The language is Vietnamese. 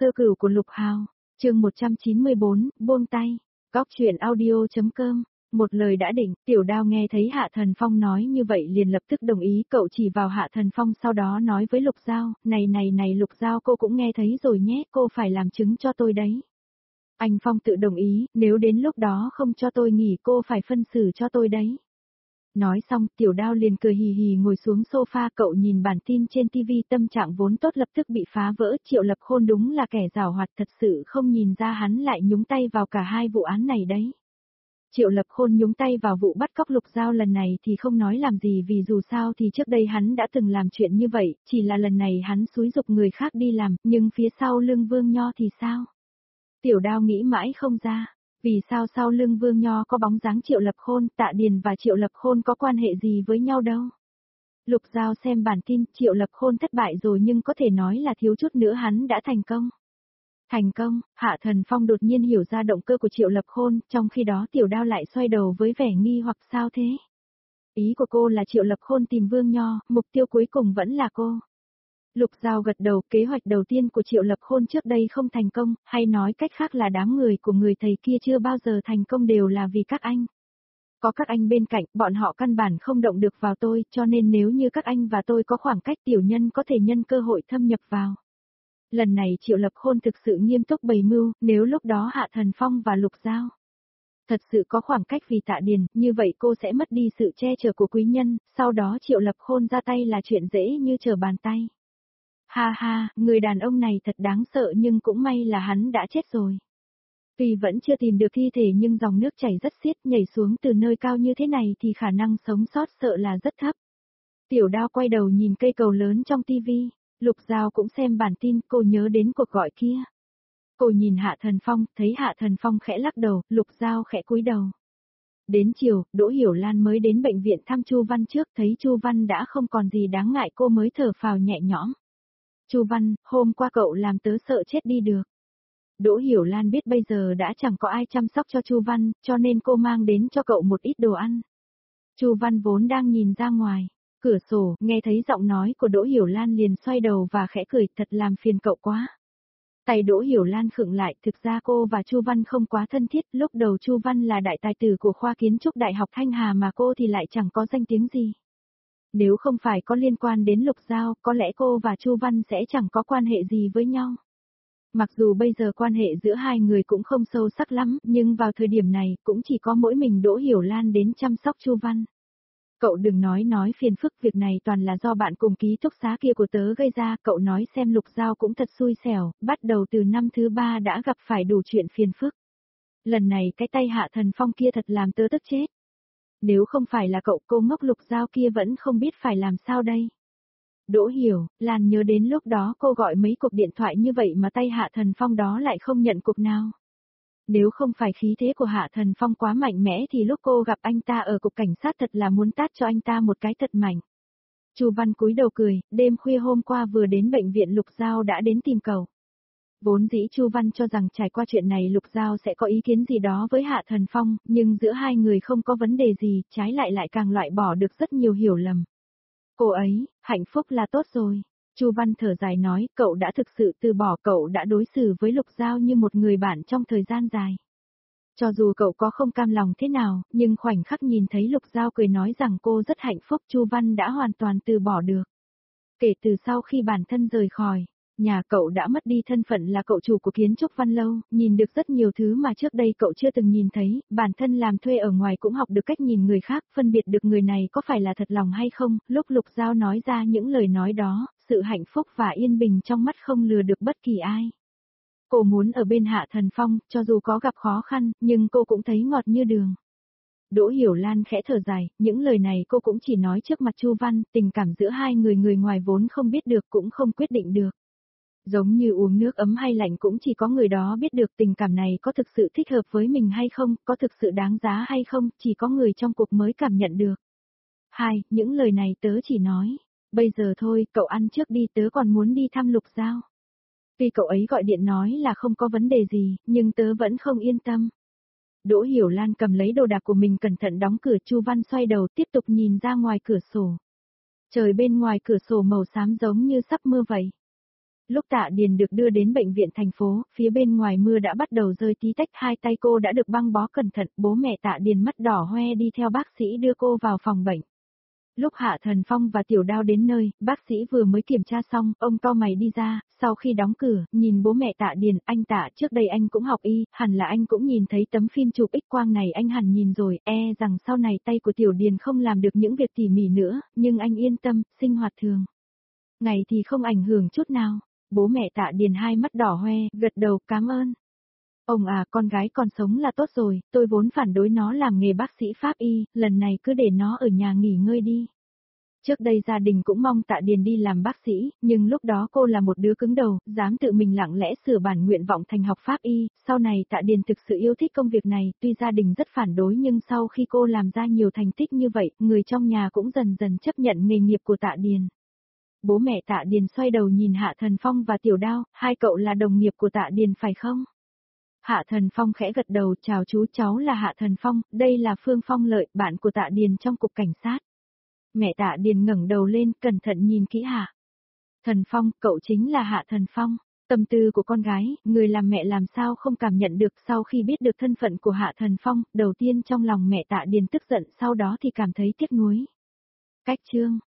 Sơ cửu của Lục Hào, chương 194, buông tay, góc chuyện audio.com. Một lời đã định, Tiểu Đao nghe thấy Hạ Thần Phong nói như vậy liền lập tức đồng ý, cậu chỉ vào Hạ Thần Phong sau đó nói với Lục Giao, này Lục Giao, cô cũng nghe thấy rồi nhé, cô phải làm chứng cho tôi đấy. Anh Phong tự đồng ý, nếu đến lúc đó không cho tôi nghỉ cô phải phân xử cho tôi đấy. Nói xong, Tiểu Đao liền cười hì hì ngồi xuống sofa, cậu nhìn bản tin trên TV, tâm trạng vốn tốt lập tức bị phá vỡ. Triệu Lập Khôn đúng là kẻ giảo hoạt, thật sự không nhìn ra hắn lại nhúng tay vào cả hai vụ án này đấy. Triệu Lập Khôn nhúng tay vào vụ bắt cóc Lục Giao lần này thì không nói làm gì, vì dù sao thì trước đây hắn đã từng làm chuyện như vậy, chỉ là lần này hắn xúi giục người khác đi làm, nhưng phía sau lưng Vương Nho thì sao? Tiểu Đao nghĩ mãi không ra. Vì sao sau lưng Vương Nho có bóng dáng Triệu Lập Khôn, Tạ Điền và Triệu Lập Khôn có quan hệ gì với nhau đâu? Lục Giao xem bản tin, Triệu Lập Khôn thất bại rồi nhưng có thể nói là thiếu chút nữa hắn đã thành công. Thành công, Hạ Thần Phong đột nhiên hiểu ra động cơ của Triệu Lập Khôn, trong khi đó Tiểu Đao lại xoay đầu với vẻ nghi hoặc sao thế? Ý của cô là Triệu Lập Khôn tìm Vương Nho, mục tiêu cuối cùng vẫn là cô. Lục Giao gật đầu, kế hoạch đầu tiên của Triệu Lập Khôn trước đây không thành công, hay nói cách khác là đám người của người thầy kia chưa bao giờ thành công đều là vì các anh. Có các anh bên cạnh, bọn họ căn bản không động được vào tôi, cho nên nếu như các anh và tôi có khoảng cách, tiểu nhân có thể nhân cơ hội thâm nhập vào. Lần này Triệu Lập Khôn thực sự nghiêm túc bày mưu, nếu lúc đó Hạ Thần Phong và Lục Giao thật sự có khoảng cách vì Tạ Điền, như vậy cô sẽ mất đi sự che chở của quý nhân, sau đó Triệu Lập Khôn ra tay là chuyện dễ như trở bàn tay. Ha ha, người đàn ông này thật đáng sợ, nhưng cũng may là hắn đã chết rồi. Tuy vẫn chưa tìm được thi thể nhưng dòng nước chảy rất xiết, nhảy xuống từ nơi cao như thế này thì khả năng sống sót sợ là rất thấp. Tiểu Đao quay đầu nhìn cây cầu lớn trong tivi, Lục Giao cũng xem bản tin, cô nhớ đến cuộc gọi kia. Cô nhìn Hạ Thần Phong, thấy Hạ Thần Phong khẽ lắc đầu, Lục Giao khẽ cúi đầu. Đến chiều, Đỗ Hiểu Lan mới đến bệnh viện thăm Chu Văn trước, thấy Chu Văn đã không còn gì đáng ngại cô mới thở phào nhẹ nhõm. Chu Văn, hôm qua cậu làm tớ sợ chết đi được. Đỗ Hiểu Lan biết bây giờ đã chẳng có ai chăm sóc cho Chu Văn, cho nên cô mang đến cho cậu một ít đồ ăn. Chu Văn vốn đang nhìn ra ngoài cửa sổ, nghe thấy giọng nói của Đỗ Hiểu Lan liền xoay đầu và khẽ cười, thật làm phiền cậu quá. Tay Đỗ Hiểu Lan khựng lại, thực ra cô và Chu Văn không quá thân thiết, lúc đầu Chu Văn là đại tài tử của khoa kiến trúc Đại học Thanh Hà mà cô thì lại chẳng có danh tiếng gì. Nếu không phải có liên quan đến Lục Giao, có lẽ cô và Chu Văn sẽ chẳng có quan hệ gì với nhau. Mặc dù bây giờ quan hệ giữa hai người cũng không sâu sắc lắm, nhưng vào thời điểm này cũng chỉ có mỗi mình Đỗ Hiểu Lan đến chăm sóc Chu Văn. Cậu đừng nói phiền phức, việc này toàn là do bạn cùng ký túc xá kia của tớ gây ra, cậu nói xem Lục Giao cũng thật xui xẻo, bắt đầu từ năm thứ 3 đã gặp phải đủ chuyện phiền phức. Lần này cái tay Hạ Thần Phong kia thật làm tớ tức chết. Nếu không phải là cậu, cô ngốc Lục Giao kia vẫn không biết phải làm sao đây. Đỗ Hiểu Lan nhớ đến lúc đó cô gọi mấy cuộc điện thoại như vậy mà tay Hạ Thần Phong đó lại không nhận cuộc nào. Nếu không phải khí thế của Hạ Thần Phong quá mạnh mẽ thì lúc cô gặp anh ta ở cục cảnh sát thật là muốn tát cho anh ta một cái thật mạnh. Chu Văn cúi đầu cười, đêm khuya hôm qua vừa đến bệnh viện Lục Giao đã đến tìm cậu. Vốn dĩ Chu Văn cho rằng trải qua chuyện này Lục Giao sẽ có ý kiến gì đó với Hạ Thần Phong, nhưng giữa hai người không có vấn đề gì, trái lại càng loại bỏ được rất nhiều hiểu lầm. Cô ấy, hạnh phúc là tốt rồi. Chu Văn thở dài nói, cậu đã thực sự từ bỏ, cậu đã đối xử với Lục Giao như một người bạn trong thời gian dài. Cho dù cậu có không cam lòng thế nào, nhưng khoảnh khắc nhìn thấy Lục Giao cười nói rằng cô rất hạnh phúc, Chu Văn đã hoàn toàn từ bỏ được. Kể từ sau khi bản thân rời khỏi nhà, cậu đã mất đi thân phận là cậu chủ của kiến trúc Văn Lâu, nhìn được rất nhiều thứ mà trước đây cậu chưa từng nhìn thấy, bản thân làm thuê ở ngoài cũng học được cách nhìn người khác, phân biệt được người này có phải là thật lòng hay không. Lúc Lục Giao nói ra những lời nói đó, sự hạnh phúc và yên bình trong mắt không lừa được bất kỳ ai. Cô muốn ở bên Hạ Thần Phong, cho dù có gặp khó khăn, nhưng cô cũng thấy ngọt như đường. Đỗ Hiểu Lan khẽ thở dài, những lời này cô cũng chỉ nói trước mặt Chu Văn, tình cảm giữa hai người người ngoài vốn không biết được cũng không quyết định được. Giống như uống nước ấm hay lạnh cũng chỉ có người đó biết được tình cảm này có thực sự thích hợp với mình hay không, có thực sự đáng giá hay không, chỉ có người trong cuộc mới cảm nhận được. Những lời này tớ chỉ nói, bây giờ thôi, cậu ăn trước đi, tớ còn muốn đi thăm Lục Giao. Tuy cậu ấy gọi điện nói là không có vấn đề gì, nhưng tớ vẫn không yên tâm. Đỗ Hiểu Lan cầm lấy đồ đạc của mình cẩn thận đóng cửa, Chu Văn xoay đầu tiếp tục nhìn ra ngoài cửa sổ. Trời bên ngoài cửa sổ màu xám giống như sắp mưa vậy. Lúc Tạ Điền được đưa đến bệnh viện thành phố, phía bên ngoài mưa đã bắt đầu rơi tí tách, hai tay cô đã được băng bó cẩn thận, bố mẹ Tạ Điền mắt đỏ hoe đi theo bác sĩ đưa cô vào phòng bệnh. Lúc Hạ Thần Phong và Tiểu Đao đến nơi, bác sĩ vừa mới kiểm tra xong, ông cau mày đi ra, sau khi đóng cửa, nhìn bố mẹ Tạ Điền, anh Tạ, trước đây anh cũng học y, hẳn là anh cũng nhìn thấy tấm phim chụp X-quang này, anh hẳn nhìn rồi, rằng sau này tay của Tiểu Điền không làm được những việc tỉ mỉ nữa, nhưng anh yên tâm, sinh hoạt thường ngày thì không ảnh hưởng chút nào. Bố mẹ Tạ Điền hai mắt đỏ hoe, gật đầu, cảm ơn. Ông à, con gái còn sống là tốt rồi, tôi vốn phản đối nó làm nghề bác sĩ pháp y, lần này cứ để nó ở nhà nghỉ ngơi đi. Trước đây gia đình cũng mong Tạ Điền đi làm bác sĩ, nhưng lúc đó cô là một đứa cứng đầu, dám tự mình lặng lẽ sửa bản nguyện vọng thành học pháp y, sau này Tạ Điền thực sự yêu thích công việc này, tuy gia đình rất phản đối nhưng sau khi cô làm ra nhiều thành tích như vậy, người trong nhà cũng dần dần chấp nhận nghề nghiệp của Tạ Điền. Bố mẹ Tạ Điền xoay đầu nhìn Hạ Thần Phong và Tiểu Đao, hai cậu là đồng nghiệp của Tạ Điền phải không? Hạ Thần Phong khẽ gật đầu, chào chú, cháu là Hạ Thần Phong, đây là Phương Phong Lợi, bạn của Tạ Điền trong cục cảnh sát. Mẹ Tạ Điền ngẩng đầu lên, cẩn thận nhìn kỹ Hạ Thần Phong, cậu chính là Hạ Thần Phong. Tâm tư của con gái, người làm mẹ làm sao không cảm nhận được, sau khi biết được thân phận của Hạ Thần Phong, đầu tiên trong lòng mẹ Tạ Điền tức giận, sau đó thì cảm thấy tiếc nuối. Cách chương